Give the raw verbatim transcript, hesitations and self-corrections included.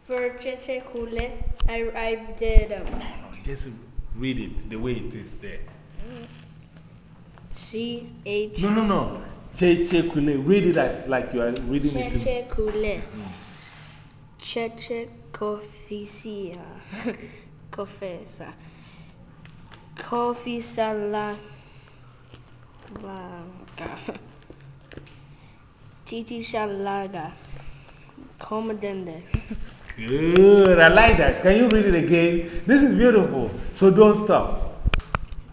For Cheche Kule, I, I did um, Just read it the way it is there. C H. No, no, no. Cheche Kule. Read it as like you are reading it to me. Cheche Kule. Cheche Kofisia. Kofesa. Kofisala. Laga. Titi Shalaga. Commandende. Good. I like that. Can you read it again? This is beautiful. So don't stop.